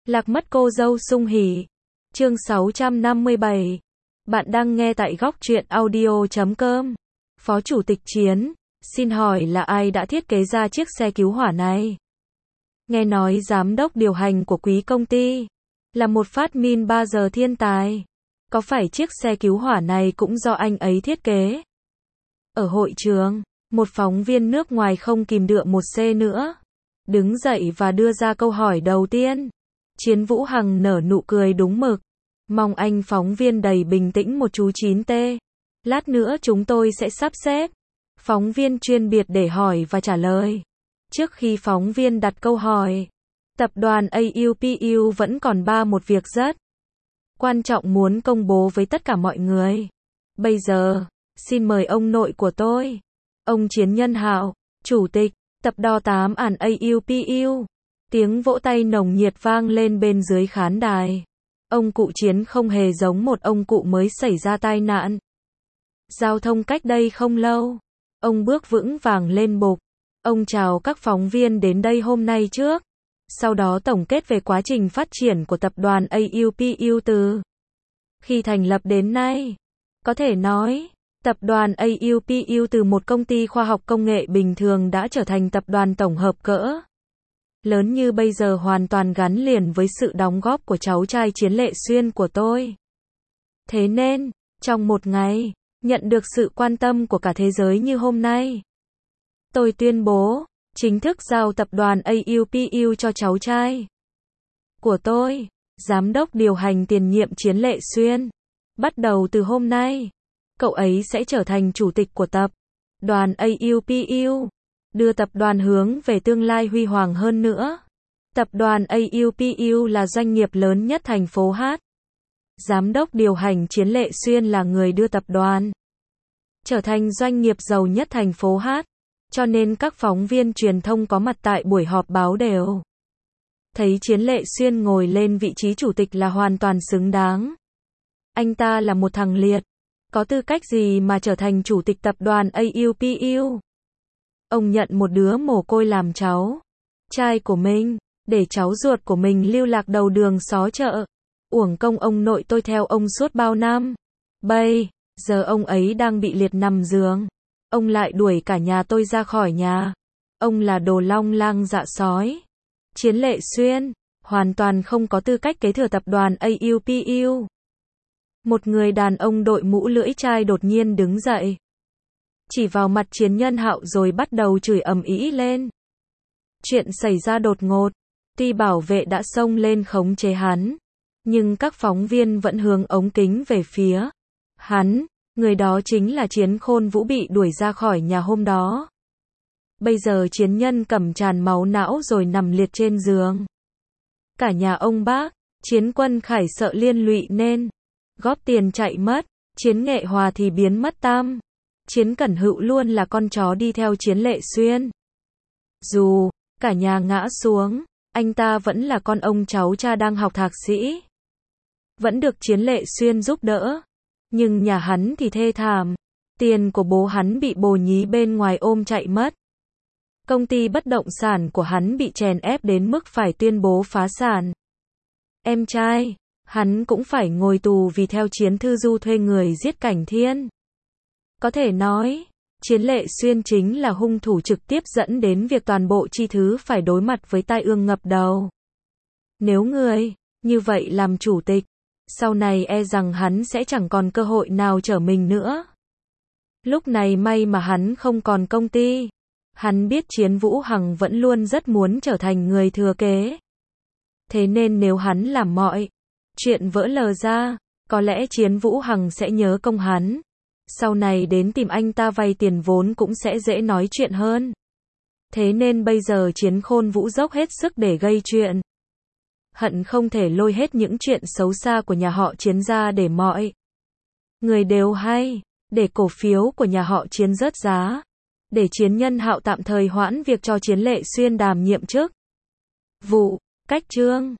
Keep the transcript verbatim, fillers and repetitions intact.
Lạc mất cô dâu sung hỉ. Chương sáu trăm năm mươi bảy. Bạn đang nghe tại góc truyện audio chấm com. Phó Chủ tịch Chiến, xin hỏi là ai đã thiết kế ra chiếc xe cứu hỏa này? Nghe nói giám đốc điều hành của quý công ty là một phát minh ba giờ thiên tài. Có phải chiếc xe cứu hỏa này cũng do anh ấy thiết kế? Ở hội trường, một phóng viên nước ngoài không kìm được một giây nữa, đứng dậy và đưa ra câu hỏi đầu tiên. Chiến Vũ Hằng nở nụ cười đúng mực. Mong anh phóng viên đầy bình tĩnh một chú chín T. Lát nữa chúng tôi sẽ sắp xếp phóng viên chuyên biệt để hỏi và trả lời. Trước khi phóng viên đặt câu hỏi, tập đoàn a u pê u vẫn còn ba một việc rất quan trọng muốn công bố với tất cả mọi người. Bây giờ, xin mời ông nội của tôi, ông Chiến Nhân Hạo, Chủ tịch tập đoàn tám ản a u pê u. Tiếng vỗ tay nồng nhiệt vang lên bên dưới khán đài. Ông cụ Chiến không hề giống một ông cụ mới xảy ra tai nạn giao thông cách đây không lâu. Ông bước vững vàng lên bục. Ông chào các phóng viên đến đây hôm nay trước. Sau đó tổng kết về quá trình phát triển của tập đoàn a u pê u từ khi thành lập đến nay. Có thể nói, tập đoàn a u pê u từ một công ty khoa học công nghệ bình thường đã trở thành tập đoàn tổng hợp cỡ lớn như bây giờ, hoàn toàn gắn liền với sự đóng góp của cháu trai Chiến Lệ Xuyên của tôi. Thế nên, trong một ngày, nhận được sự quan tâm của cả thế giới như hôm nay, tôi tuyên bố, chính thức giao tập đoàn a u pê u cho cháu trai của tôi, giám đốc điều hành tiền nhiệm Chiến Lệ Xuyên. Bắt đầu từ hôm nay, cậu ấy sẽ trở thành chủ tịch của tập đoàn a u pê u, đưa tập đoàn hướng về tương lai huy hoàng hơn nữa. Tập đoàn a u pê u là doanh nghiệp lớn nhất thành phố H. Giám đốc điều hành Chiến Lệ Xuyên là người đưa tập đoàn trở thành doanh nghiệp giàu nhất thành phố H. Cho nên các phóng viên truyền thông có mặt tại buổi họp báo đều thấy Chiến Lệ Xuyên ngồi lên vị trí chủ tịch là hoàn toàn xứng đáng. Anh ta là một thằng liệt, có tư cách gì mà trở thành chủ tịch tập đoàn a u pê u? Ông nhận một đứa mồ côi làm cháu trai của mình, để cháu ruột của mình lưu lạc đầu đường xó chợ. Uổng công ông nội tôi theo ông suốt bao năm. Bây giờ ông ấy đang bị liệt nằm giường, ông lại đuổi cả nhà tôi ra khỏi nhà. Ông là đồ long lang dạ sói. Chiến Lệ Xuyên hoàn toàn không có tư cách kế thừa tập đoàn a u pê u. Một người đàn ông đội mũ lưỡi chai đột nhiên đứng dậy, chỉ vào mặt Chiến Nhân Hạo rồi bắt đầu chửi ầm ĩ lên. Chuyện xảy ra đột ngột, tuy bảo vệ đã xông lên khống chế hắn, nhưng các phóng viên vẫn hướng ống kính về phía hắn. Người đó chính là Chiến Khôn Vũ bị đuổi ra khỏi nhà hôm đó. Bây giờ Chiến Nhân cầm tràn máu não rồi nằm liệt trên giường. Cả nhà ông bác, Chiến Quân Khải sợ liên lụy nên góp tiền chạy mất. Chiến Nghệ Hòa thì biến mất tam. Chiến Cẩn Hữu luôn là con chó đi theo Chiến Lệ Xuyên. Dù cả nhà ngã xuống, anh ta vẫn là con ông cháu cha đang học thạc sĩ, vẫn được Chiến Lệ Xuyên giúp đỡ. Nhưng nhà hắn thì thê thảm. Tiền của bố hắn bị bồ nhí bên ngoài ôm chạy mất. Công ty bất động sản của hắn bị chèn ép đến mức phải tuyên bố phá sản. Em trai hắn cũng phải ngồi tù vì theo Chiến Thư Du thuê người giết Cảnh Thiên. Có thể nói, Chiến Lệ Xuyên chính là hung thủ trực tiếp dẫn đến việc toàn bộ chi thứ phải đối mặt với tai ương ngập đầu. Nếu người như vậy làm chủ tịch, sau này e rằng hắn sẽ chẳng còn cơ hội nào trở mình nữa. Lúc này may mà hắn không còn công ty. Hắn biết Chiến Vũ Hằng vẫn luôn rất muốn trở thành người thừa kế. Thế nên nếu hắn làm mọi chuyện vỡ lờ ra, có lẽ Chiến Vũ Hằng sẽ nhớ công hắn. Sau này đến tìm anh ta vay tiền vốn cũng sẽ dễ nói chuyện hơn. Thế nên bây giờ Chiến Khôn Vũ dốc hết sức để gây chuyện. Hận không thể lôi hết những chuyện xấu xa của nhà họ Chiến ra để mọi người đều hay, để cổ phiếu của nhà họ Chiến rớt giá, để Chiến Nhân Hạo tạm thời hoãn việc cho Chiến Lệ Xuyên đảm nhiệm chức vụ. Cách chương